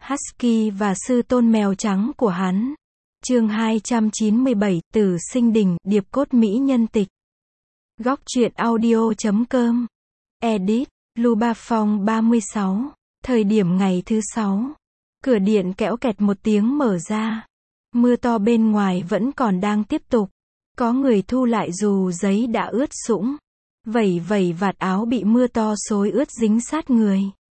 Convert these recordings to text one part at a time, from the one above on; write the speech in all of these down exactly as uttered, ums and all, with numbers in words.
Husky và sư tôn mèo trắng của hắn. Chương hai trăm chín mươi bảy, Tử Sinh Đình, điệp cốt mỹ nhân tịch. Góc truyện audio chấm com. Edit, Luba Phong ba mươi sáu. Thời điểm ngày thứ sáu. Cửa điện kẽo kẹt một tiếng mở ra. Mưa to bên ngoài vẫn còn đang tiếp tục. Có người thu lại dù giấy đã ướt sũng. Vẩy vẩy vạt áo bị mưa to xối ướt dính sát người.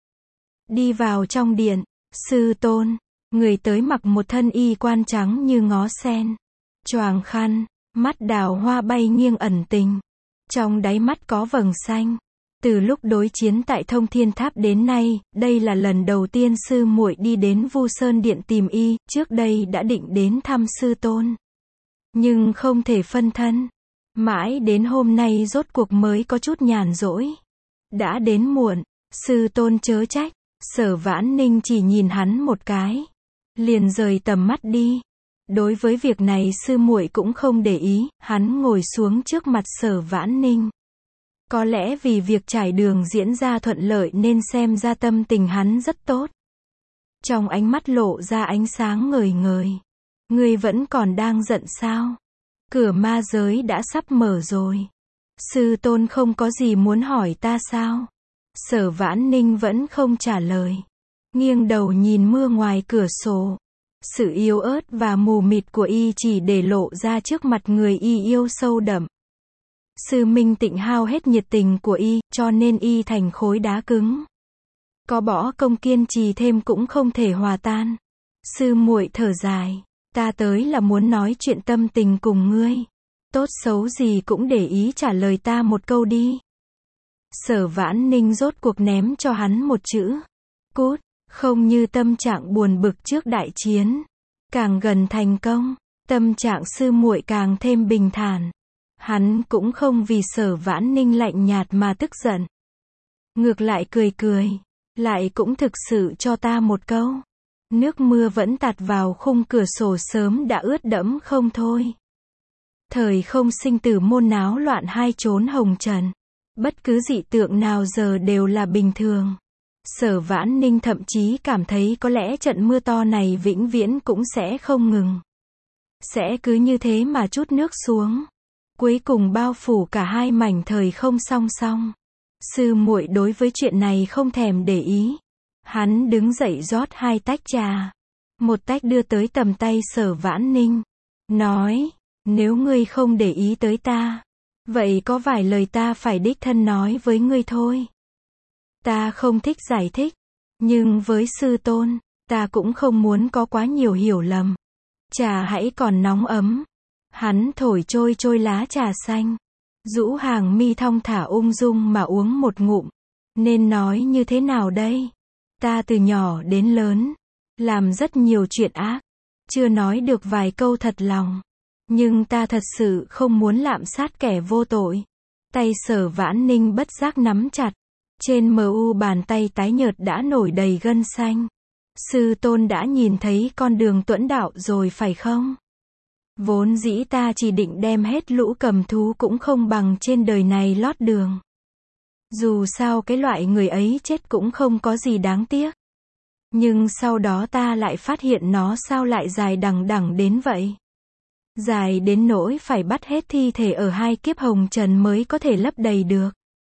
Đi vào trong điện, sư tôn. Người tới mặc một thân y quan trắng như ngó sen. Choàng khăn, mắt đào hoa bay nghiêng ẩn tình. Trong đáy mắt có vầng xanh. Từ lúc đối chiến tại Thông Thiên Tháp đến nay, đây là lần đầu tiên sư muội đi đến Vu Sơn Điện tìm y, trước đây đã định đến thăm sư tôn. Nhưng không thể phân thân. Mãi đến hôm nay rốt cuộc mới có chút nhàn rỗi. Đã đến muộn, sư tôn chớ trách. Sở Vãn Ninh chỉ nhìn hắn một cái, liền rời tầm mắt đi. Đối với việc này sư muội cũng không để ý, hắn ngồi xuống trước mặt Sở Vãn Ninh. Có lẽ vì việc trải đường diễn ra thuận lợi nên xem ra tâm tình hắn rất tốt. Trong ánh mắt lộ ra ánh sáng ngời ngời. Ngươi vẫn còn đang giận sao? Cửa ma giới đã sắp mở rồi. Sư tôn không có gì muốn hỏi ta sao? Sở Vãn Ninh vẫn không trả lời. Nghiêng đầu nhìn mưa ngoài cửa sổ. Sự yếu ớt và mù mịt của y chỉ để lộ ra trước mặt người y yêu sâu đậm. Sư Minh Tịnh hao hết nhiệt tình của y, cho nên y thành khối đá cứng. Có bỏ công kiên trì thêm cũng không thể hòa tan. Sư muội thở dài. Ta tới là muốn nói chuyện tâm tình cùng ngươi. Tốt xấu gì cũng để ý trả lời ta một câu đi. Sở Vãn Ninh rốt cuộc ném cho hắn một chữ. Cút, không như tâm trạng buồn bực trước đại chiến. Càng gần thành công, tâm trạng sư muội càng thêm bình thản. Hắn cũng không vì Sở Vãn Ninh lạnh nhạt mà tức giận. Ngược lại cười cười, lại cũng thực sự cho ta một câu. Nước mưa vẫn tạt vào khung cửa sổ sớm đã ướt đẫm không thôi. Thời không sinh tử môn náo loạn hai chốn hồng trần. Bất cứ dị tượng nào giờ đều là bình thường. Sở Vãn Ninh thậm chí cảm thấy có lẽ trận mưa to này vĩnh viễn cũng sẽ không ngừng. Sẽ cứ như thế mà trút nước xuống. Cuối cùng bao phủ cả hai mảnh thời không song song. Sư muội đối với chuyện này không thèm để ý. Hắn đứng dậy rót hai tách trà. Một tách đưa tới tầm tay Sở Vãn Ninh. Nói, nếu ngươi không để ý tới ta, vậy có vài lời ta phải đích thân nói với ngươi thôi. Ta không thích giải thích, nhưng với sư tôn, ta cũng không muốn có quá nhiều hiểu lầm. Trà hãy còn nóng ấm. Hắn thổi trôi trôi lá trà xanh. Rũ hàng mi thong thả ung dung mà uống một ngụm. Nên nói như thế nào đây? Ta từ nhỏ đến lớn, làm rất nhiều chuyện ác. Chưa nói được vài câu thật lòng. Nhưng ta thật sự không muốn lạm sát kẻ vô tội. Tay Sở Vãn Ninh bất giác nắm chặt. Trên mờ u bàn tay tái nhợt đã nổi đầy gân xanh. Sư tôn đã nhìn thấy con đường tuẫn đạo rồi phải không? Vốn dĩ ta chỉ định đem hết lũ cầm thú cũng không bằng trên đời này lót đường. Dù sao cái loại người ấy chết cũng không có gì đáng tiếc. Nhưng sau đó ta lại phát hiện nó sao lại dài đằng đẵng đến vậy. Dài đến nỗi phải bắt hết thi thể ở hai kiếp hồng trần mới có thể lấp đầy được.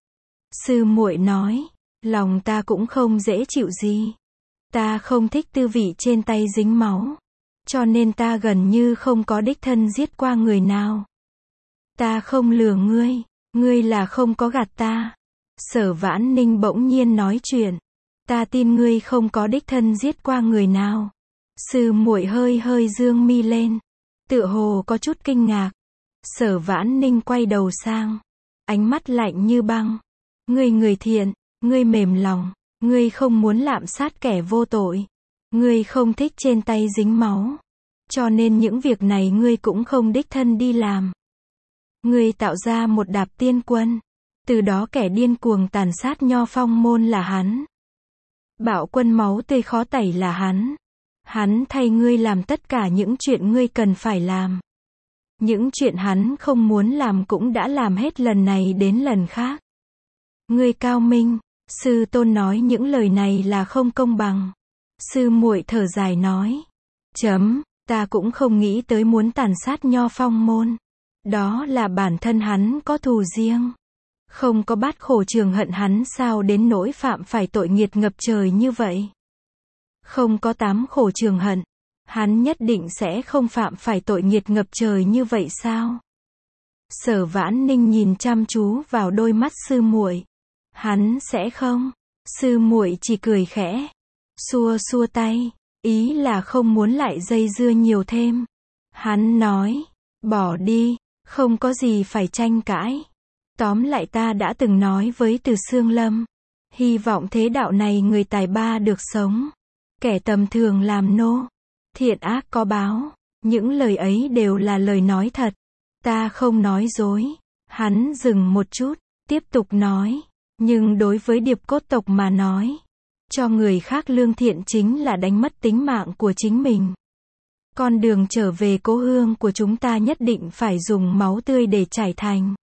Sư muội nói, lòng ta cũng không dễ chịu gì. Ta không thích tư vị trên tay dính máu. Cho nên ta gần như không có đích thân giết qua người nào. Ta không lừa ngươi, ngươi là không có gạt ta. Sở Vãn Ninh bỗng nhiên nói chuyện. Ta tin ngươi không có đích thân giết qua người nào. Sư muội hơi hơi dương mi lên. Tựa hồ có chút kinh ngạc. Sở Vãn Ninh quay đầu sang. Ánh mắt lạnh như băng. Ngươi người thiện, ngươi mềm lòng. Ngươi không muốn lạm sát kẻ vô tội. Ngươi không thích trên tay dính máu. Cho nên những việc này ngươi cũng không đích thân đi làm. Ngươi tạo ra một đạp tiên quân. Từ đó kẻ điên cuồng tàn sát Nho Phong môn là hắn. Bạo quân máu tươi khó tẩy là hắn. Hắn thay ngươi làm tất cả những chuyện ngươi cần phải làm. Những chuyện hắn không muốn làm cũng đã làm hết lần này đến lần khác. Ngươi cao minh, sư tôn nói những lời này là không công bằng. Sư muội thở dài nói. Chấm, ta cũng không nghĩ tới muốn tàn sát Nho Phong môn. Đó là bản thân hắn có thù riêng. Không có bát khổ trường hận hắn sao đến nỗi phạm phải tội nghiệt ngập trời như vậy. Không có tám khổ trường hận, hắn nhất định sẽ không phạm phải tội nghiệt ngập trời như vậy sao? Sở Vãn Ninh nhìn chăm chú vào đôi mắt sư muội. Hắn sẽ không. Sư muội chỉ cười khẽ, xua xua tay, ý là không muốn lại dây dưa nhiều thêm. Hắn nói, bỏ đi, không có gì phải tranh cãi. Tóm lại ta đã từng nói với Từ Xương Lâm, hy vọng thế đạo này người tài ba được sống, kẻ tầm thường làm nô, thiện ác có báo. Những lời ấy đều là lời nói thật. Ta không nói dối. Hắn dừng một chút, tiếp tục nói, nhưng đối với Điệp Cốt tộc mà nói, cho người khác lương thiện chính là đánh mất tính mạng của chính mình. Con đường trở về cố hương của chúng ta nhất định phải dùng máu tươi để trải thành.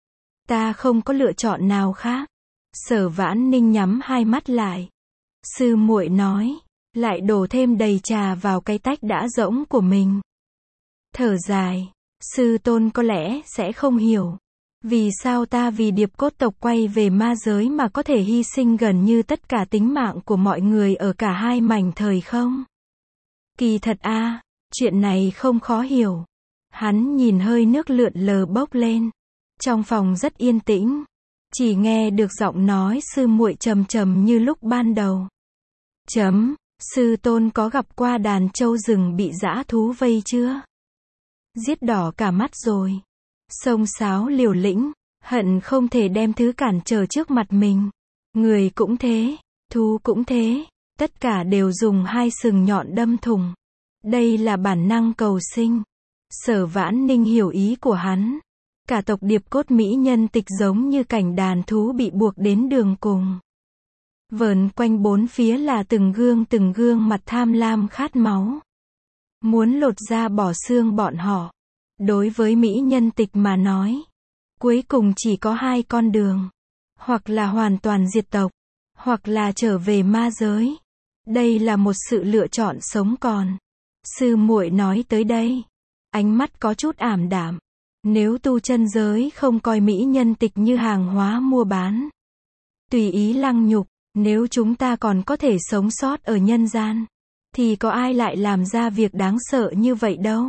Ta không có lựa chọn nào khác. Sở Vãn Ninh nhắm hai mắt lại. Sư muội nói, lại đổ thêm đầy trà vào cái tách đã rỗng của mình. Thở dài, sư tôn có lẽ sẽ không hiểu. Vì sao ta vì Điệp Cốt tộc quay về ma giới mà có thể hy sinh gần như tất cả tính mạng của mọi người ở cả hai mảnh thời không? Kỳ thật a, à, chuyện này không khó hiểu. Hắn nhìn hơi nước lượn lờ bốc lên. Trong phòng rất yên tĩnh. Chỉ nghe được giọng nói sư muội trầm trầm như lúc ban đầu. Chấm, sư tôn có gặp qua đàn trâu rừng bị dã thú vây chưa? Giết đỏ cả mắt rồi. Xông xáo liều lĩnh, hận không thể đem thứ cản trở trước mặt mình. Người cũng thế, thú cũng thế, tất cả đều dùng hai sừng nhọn đâm thủng. Đây là bản năng cầu sinh. Sở Vãn Ninh hiểu ý của hắn. Cả tộc Điệp Cốt mỹ nhân tịch giống như cảnh đàn thú bị buộc đến đường cùng. Vờn quanh bốn phía là từng gương từng gương mặt tham lam khát máu. Muốn lột da bỏ xương bọn họ. Đối với mỹ nhân tịch mà nói, cuối cùng chỉ có hai con đường. Hoặc là hoàn toàn diệt tộc, hoặc là trở về ma giới. Đây là một sự lựa chọn sống còn. Sư muội nói tới đây, ánh mắt có chút ảm đạm. Nếu tu chân giới không coi mỹ nhân tịch như hàng hóa mua bán, tùy ý lăng nhục, nếu chúng ta còn có thể sống sót ở nhân gian, thì có ai lại làm ra việc đáng sợ như vậy đâu.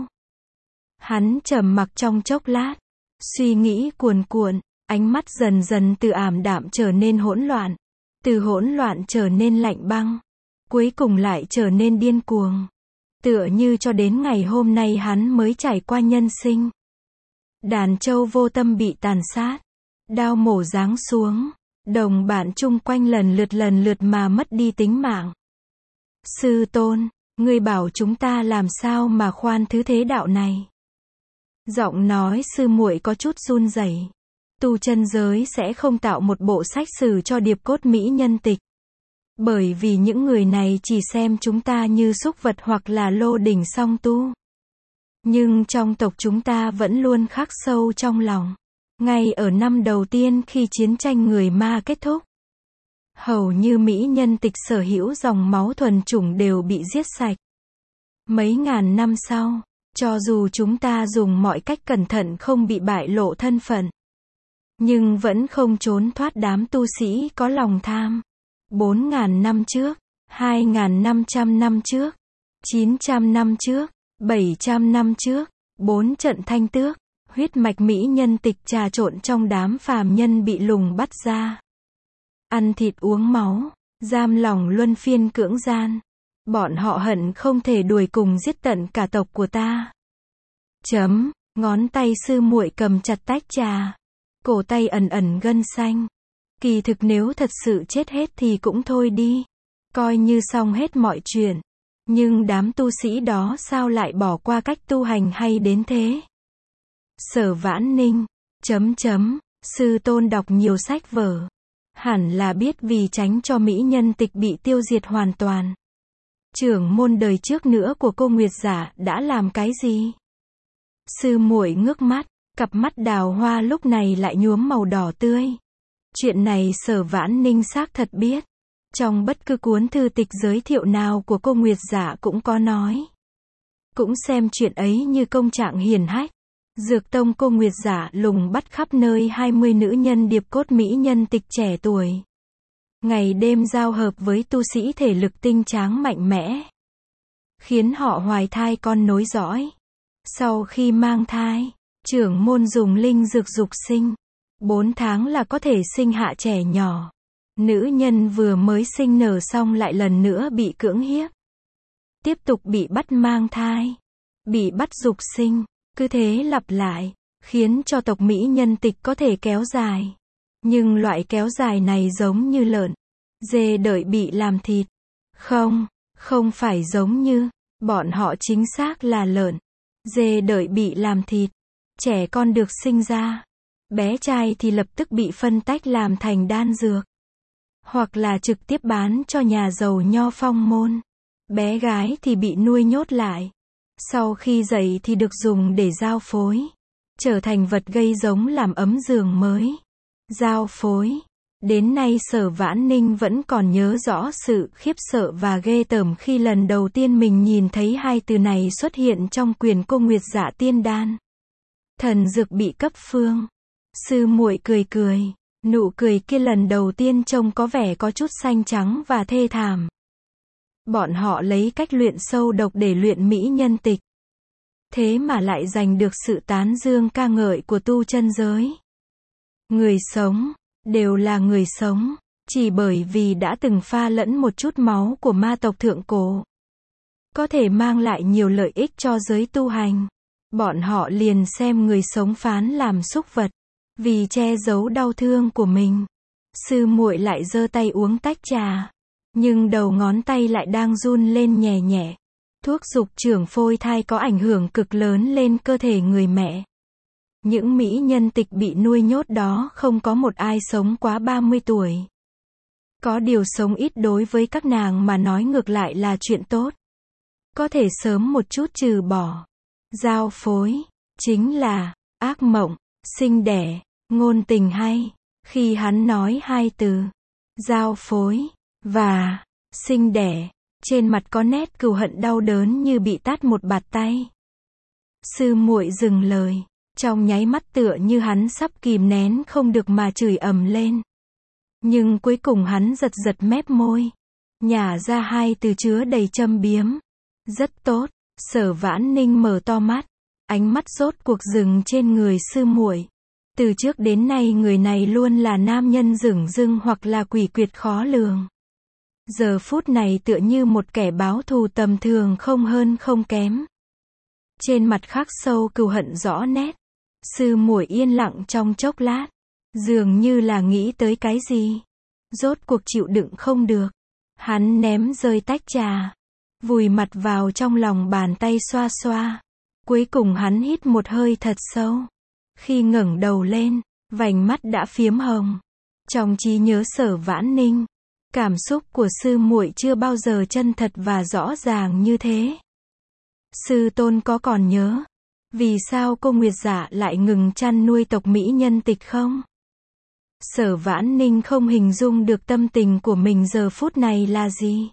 Hắn trầm mặc trong chốc lát, suy nghĩ cuồn cuộn, ánh mắt dần dần từ ảm đạm trở nên hỗn loạn, từ hỗn loạn trở nên lạnh băng, cuối cùng lại trở nên điên cuồng. Tựa như cho đến ngày hôm nay hắn mới trải qua nhân sinh. Đàn trâu vô tâm bị tàn sát, đao mổ giáng xuống, đồng bạn chung quanh lần lượt lần lượt mà mất đi tính mạng. Sư tôn, ngươi bảo chúng ta làm sao mà khoan thứ thế đạo này? Giọng nói sư muội có chút run rẩy. Tu chân giới sẽ không tạo một bộ sách sử cho Điệp Cốt mỹ nhân tịch. Bởi vì những người này chỉ xem chúng ta như súc vật hoặc là lô đỉnh song tu. Nhưng trong tộc chúng ta vẫn luôn khắc sâu trong lòng. Ngay ở năm đầu tiên khi chiến tranh người ma kết thúc, hầu như mỹ nhân tịch sở hữu dòng máu thuần chủng đều bị giết sạch. Mấy ngàn năm sau, cho dù chúng ta dùng mọi cách cẩn thận không bị bại lộ thân phận, nhưng vẫn không trốn thoát đám tu sĩ có lòng tham. Bốn ngàn năm trước, hai ngàn năm trăm năm trước, chín trăm năm trước, bảy trăm năm trước, bốn trận thanh tước, huyết mạch mỹ nhân tịch trà trộn trong đám phàm nhân bị lùng bắt ra. Ăn thịt uống máu, giam lòng luân phiên cưỡng gian. Bọn họ hận không thể đuổi cùng giết tận cả tộc của ta. Chấm, ngón tay sư muội cầm chặt tách trà. Cổ tay ẩn ẩn gân xanh. Kỳ thực nếu thật sự chết hết thì cũng thôi đi. Coi như xong hết mọi chuyện. Nhưng đám tu sĩ đó sao lại bỏ qua cách tu hành hay đến thế? Sở Vãn Ninh, chấm chấm, sư tôn đọc nhiều sách vở. Hẳn là biết vì tránh cho mỹ nhân tịch bị tiêu diệt hoàn toàn. Trưởng môn đời trước nữa của cô Nguyệt Giả đã làm cái gì? Sư muội ngước mắt, cặp mắt đào hoa lúc này lại nhuốm màu đỏ tươi. Chuyện này Sở Vãn Ninh xác thật biết. Trong bất cứ cuốn thư tịch giới thiệu nào của cô Nguyệt Dạ cũng có nói. Cũng xem chuyện ấy như công trạng hiển hách. Dược tông cô Nguyệt Dạ lùng bắt khắp nơi hai mươi nữ nhân điệp cốt mỹ nhân tịch trẻ tuổi. Ngày đêm giao hợp với tu sĩ thể lực tinh tráng mạnh mẽ. Khiến họ hoài thai con nối dõi. Sau khi mang thai, trưởng môn dùng linh dược dục sinh. Bốn tháng là có thể sinh hạ trẻ nhỏ. Nữ nhân vừa mới sinh nở xong lại lần nữa bị cưỡng hiếp. Tiếp tục bị bắt mang thai. Bị bắt dục sinh. Cứ thế lặp lại. Khiến cho tộc mỹ nhân tịch có thể kéo dài. Nhưng loại kéo dài này giống như lợn. Dê đợi bị làm thịt. Không, không phải giống như. Bọn họ chính xác là lợn. Dê đợi bị làm thịt. Trẻ con được sinh ra. Bé trai thì lập tức bị phân tách làm thành đan dược. Hoặc là trực tiếp bán cho nhà giàu nho phong môn. Bé gái thì bị nuôi nhốt lại. Sau khi dậy thì được dùng để giao phối. Trở thành vật gây giống làm ấm giường mới. Giao phối. Đến nay Sở Vãn Ninh vẫn còn nhớ rõ sự khiếp sợ và ghê tởm khi lần đầu tiên mình nhìn thấy hai từ này xuất hiện trong quyền cô Nguyệt Dạ tiên đan. Thần dược bị cấp phương. Sư muội cười cười. Nụ cười kia lần đầu tiên trông có vẻ có chút xanh trắng và thê thảm. Bọn họ lấy cách luyện sâu độc để luyện mỹ nhân tịch. Thế mà lại giành được sự tán dương ca ngợi của tu chân giới. Người sống, đều là người sống, chỉ bởi vì đã từng pha lẫn một chút máu của ma tộc thượng cổ. Có thể mang lại nhiều lợi ích cho giới tu hành. Bọn họ liền xem người sống phán làm súc vật. Vì che giấu đau thương của mình. Sư muội lại giơ tay uống tách trà. Nhưng đầu ngón tay lại đang run lên nhẹ nhẹ. Thuốc dục trưởng phôi thai có ảnh hưởng cực lớn lên cơ thể người mẹ. Những mỹ nhân tịch bị nuôi nhốt đó không có một ai sống quá ba mươi tuổi. Có điều sống ít đối với các nàng mà nói ngược lại là chuyện tốt. Có thể sớm một chút trừ bỏ. Giao phối. Chính là ác mộng. Sinh đẻ. Ngôn tình hay. Khi hắn nói hai từ. Giao phối. Và. Sinh đẻ. Trên mặt có nét cừu hận đau đớn như bị tát một bạt tay. Sư muội dừng lời. Trong nháy mắt tựa như hắn sắp kìm nén không được mà chửi ầm lên. Nhưng cuối cùng hắn giật giật mép môi. Nhả ra hai từ chứa đầy châm biếm. Rất tốt. Sở Vãn Ninh mở to mắt. Ánh mắt rốt cuộc dừng trên người sư muội. Từ trước đến nay người này luôn là nam nhân dửng dưng hoặc là quỷ quyệt khó lường. Giờ phút này tựa như một kẻ báo thù tầm thường không hơn không kém. Trên mặt khắc sâu cừu hận rõ nét. Sư muội yên lặng trong chốc lát. Dường như là nghĩ tới cái gì. Rốt cuộc chịu đựng không được. Hắn ném rơi tách trà. Vùi mặt vào trong lòng bàn tay xoa xoa. Cuối cùng hắn hít một hơi thật sâu. Khi ngẩng đầu lên, vành mắt đã phiếm hồng. Trong trí nhớ Sở Vãn Ninh, cảm xúc của sư muội chưa bao giờ chân thật và rõ ràng như thế. Sư tôn có còn nhớ, vì sao cô Nguyệt Dạ lại ngừng chăn nuôi tộc mỹ nhân tịch không? Sở Vãn Ninh không hình dung được tâm tình của mình giờ phút này là gì.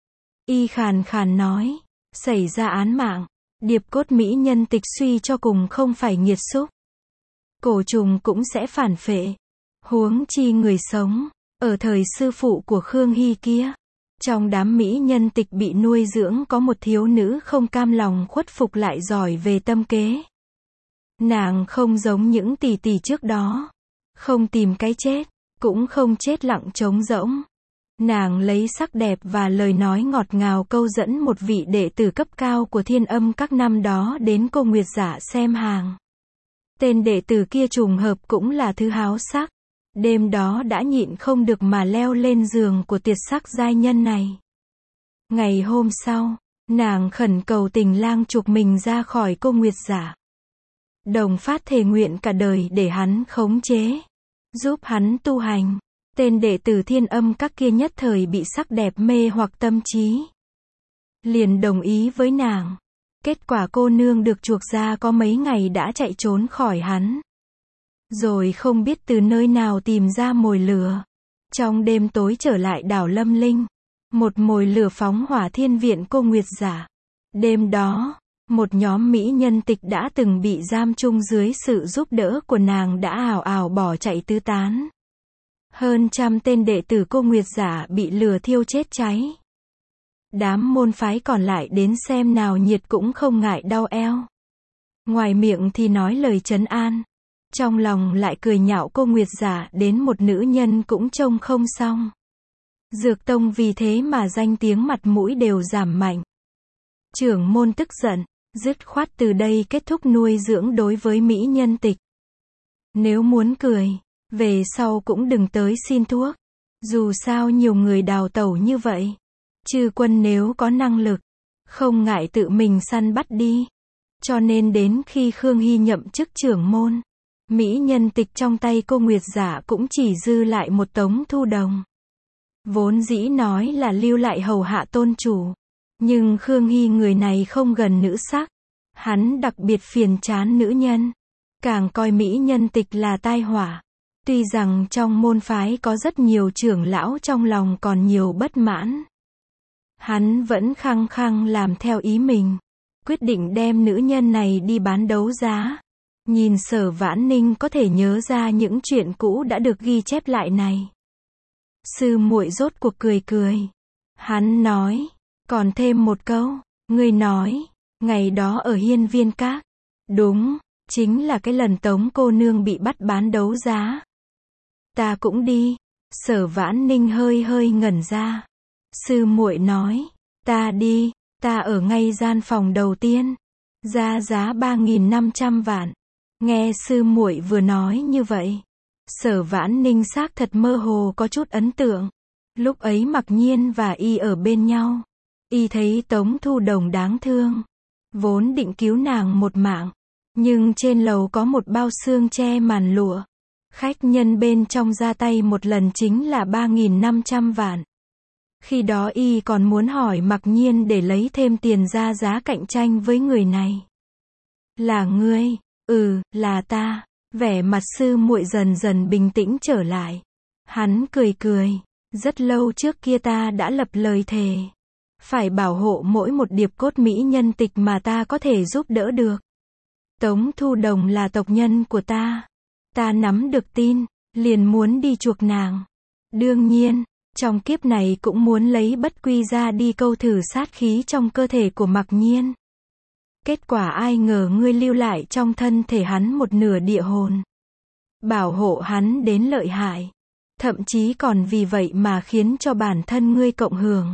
Y khàn khàn nói, xảy ra án mạng, điệp cốt mỹ nhân tịch suy cho cùng không phải nghiệt xúc. Cổ trùng cũng sẽ phản phệ. Huống chi người sống, ở thời sư phụ của Khương Hy kia. Trong đám mỹ nhân tịch bị nuôi dưỡng có một thiếu nữ không cam lòng khuất phục lại giỏi về tâm kế. Nàng không giống những tỷ tỷ trước đó. Không tìm cái chết, cũng không chết lặng trống rỗng. Nàng lấy sắc đẹp và lời nói ngọt ngào câu dẫn một vị đệ tử cấp cao của Thiên Âm các năm đó đến cô Nguyệt Dạ xem hàng. Tên đệ tử kia trùng hợp cũng là thứ háo sắc. Đêm đó đã nhịn không được mà leo lên giường của tuyệt sắc giai nhân này. Ngày hôm sau, nàng khẩn cầu tình lang trục mình ra khỏi cô Nguyệt Dạ. Đồng phát thề nguyện cả đời để hắn khống chế, giúp hắn tu hành. Tên đệ tử Thiên Âm các kia nhất thời bị sắc đẹp mê hoặc tâm trí. Liền đồng ý với nàng. Kết quả cô nương được chuộc ra có mấy ngày đã chạy trốn khỏi hắn. Rồi không biết từ nơi nào tìm ra mồi lửa. Trong đêm tối trở lại đảo Lâm Linh, một mồi lửa phóng hỏa thiên viện cô Nguyệt Giả. Đêm đó, một nhóm mỹ nhân tịch đã từng bị giam chung dưới sự giúp đỡ của nàng đã ào ào bỏ chạy tứ tán. Hơn trăm tên đệ tử cô Nguyệt Giả bị lửa thiêu chết cháy. Đám môn phái còn lại đến xem nào nhiệt cũng không ngại đau eo. Ngoài miệng thì nói lời trấn an, trong lòng lại cười nhạo cô Nguyệt Giả đến một nữ nhân cũng trông không xong. Dược tông vì thế mà danh tiếng mặt mũi đều giảm mạnh. Trưởng môn tức giận, dứt khoát từ đây kết thúc nuôi dưỡng đối với mỹ nhân tịch. Nếu muốn cười, về sau cũng đừng tới xin thuốc. Dù sao nhiều người đào tẩu như vậy. Chư quân nếu có năng lực, không ngại tự mình săn bắt đi. Cho nên đến khi Khương Hy nhậm chức trưởng môn, mỹ nhân tịch trong tay cô Nguyệt Giả cũng chỉ dư lại một Tống Thu Đồng. Vốn dĩ nói là lưu lại hầu hạ tôn chủ. Nhưng Khương Hy người này không gần nữ sắc. Hắn đặc biệt phiền chán nữ nhân. Càng coi mỹ nhân tịch là tai họa. Tuy rằng trong môn phái có rất nhiều trưởng lão trong lòng còn nhiều bất mãn. Hắn vẫn khăng khăng làm theo ý mình. Quyết định đem nữ nhân này đi bán đấu giá. Nhìn Sở Vãn Ninh có thể nhớ ra những chuyện cũ đã được ghi chép lại này. Sư muội rốt cuộc cười cười. Hắn nói, còn thêm một câu, ngươi nói, ngày đó ở Hiên Viên Các. Đúng, chính là cái lần Tống cô nương bị bắt bán đấu giá. Ta cũng đi. Sở Vãn Ninh hơi hơi ngẩn ra. Sư muội nói, ta đi, ta ở ngay gian phòng đầu tiên, ra giá ba nghìn năm trăm vạn. Nghe sư muội vừa nói như vậy, Sở Vãn Ninh xác thật mơ hồ có chút ấn tượng. Lúc ấy Mặc Nhiên và y ở bên nhau, y thấy Tống Thu Đồng đáng thương, vốn định cứu nàng một mạng, nhưng trên lầu có một bao xương che màn lụa. Khách nhân bên trong ra tay một lần chính là ba nghìn năm trăm vạn. Khi đó y còn muốn hỏi Mặc Nhiên để lấy thêm tiền ra giá cạnh tranh với người này. Là ngươi? Ừ, là ta. Vẻ mặt sư muội dần dần bình tĩnh trở lại. Hắn cười cười. Rất lâu trước kia ta đã lập lời thề. Phải bảo hộ mỗi một điệp cốt mỹ nhân tịch mà ta có thể giúp đỡ được. Tống Thu Đồng là tộc nhân của ta. Ta nắm được tin, liền muốn đi chuộc nàng. Đương nhiên, trong kiếp này cũng muốn lấy bất quy ra đi câu thử sát khí trong cơ thể của Mặc Nhiên. Kết quả ai ngờ ngươi lưu lại trong thân thể hắn một nửa địa hồn. Bảo hộ hắn đến lợi hại. Thậm chí còn vì vậy mà khiến cho bản thân ngươi cộng hưởng.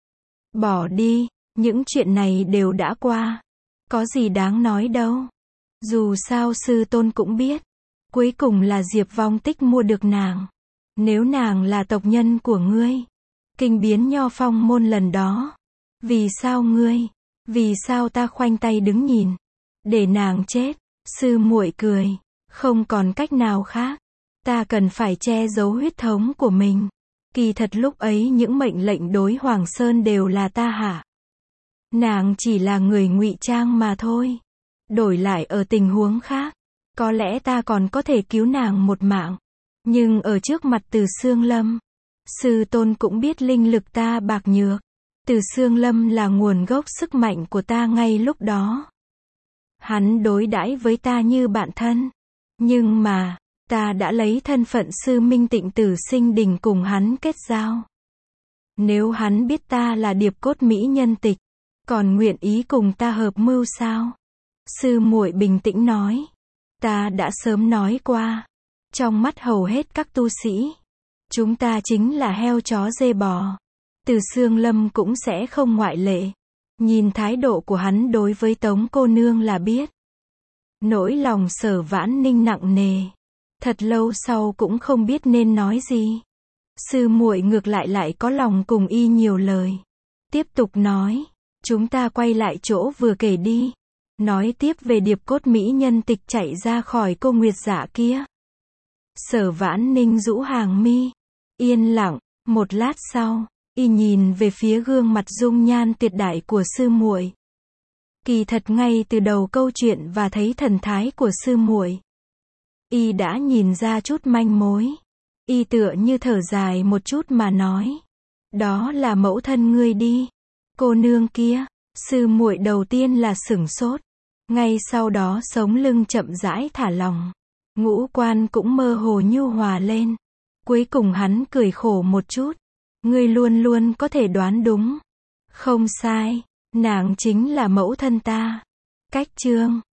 Bỏ đi, những chuyện này đều đã qua. Có gì đáng nói đâu. Dù sao sư tôn cũng biết. Cuối cùng là Diệp Vong Tích mua được nàng. Nếu nàng là tộc nhân của ngươi, kinh biến Nho Phong môn lần đó, vì sao ngươi, vì sao ta khoanh tay đứng nhìn, để nàng chết? Sư muội cười, không còn cách nào khác, ta cần phải che giấu huyết thống của mình. Kỳ thật lúc ấy những mệnh lệnh đối Hoàng Sơn đều là ta hạ. Nàng chỉ là người ngụy trang mà thôi. Đổi lại ở tình huống khác, có lẽ ta còn có thể cứu nàng một mạng. Nhưng ở trước mặt Từ Xương Lâm, sư tôn cũng biết linh lực ta bạc nhược. Từ Xương Lâm là nguồn gốc sức mạnh của ta ngay lúc đó. Hắn đối đãi với ta như bạn thân. Nhưng mà, ta đã lấy thân phận sư Minh Tịnh Tử Sinh Đình cùng hắn kết giao. Nếu hắn biết ta là điệp cốt mỹ nhân tịch, còn nguyện ý cùng ta hợp mưu sao? Sư muội bình tĩnh nói. Ta đã sớm nói qua. Trong mắt hầu hết các tu sĩ, chúng ta chính là heo chó dê bò. Từ Xương Lâm cũng sẽ không ngoại lệ. Nhìn thái độ của hắn đối với Tống cô nương là biết. Nỗi lòng Sở Vãn Ninh nặng nề. Thật lâu sau cũng không biết nên nói gì. Sư muội ngược lại lại có lòng cùng y nhiều lời. Tiếp tục nói, chúng ta quay lại chỗ vừa kể đi. Nói tiếp về điệp cốt mỹ nhân tịch chạy ra khỏi cô Nguyệt Dạ kia. Sở Vãn Ninh rũ hàng mi, yên lặng. Một lát sau, y nhìn về phía gương mặt dung nhan tuyệt đại của sư muội. Kỳ thật ngay từ đầu câu chuyện và thấy thần thái của sư muội, y đã nhìn ra chút manh mối. Y tựa như thở dài một chút mà nói. Đó là mẫu thân ngươi đi. Cô nương kia, sư muội đầu tiên là sửng sốt. Ngay sau đó sống lưng chậm rãi thả lỏng. Ngũ quan cũng mơ hồ nhu hòa lên. Cuối cùng hắn cười khổ một chút. Ngươi luôn luôn có thể đoán đúng. Không sai, nàng chính là mẫu thân ta. Cách chương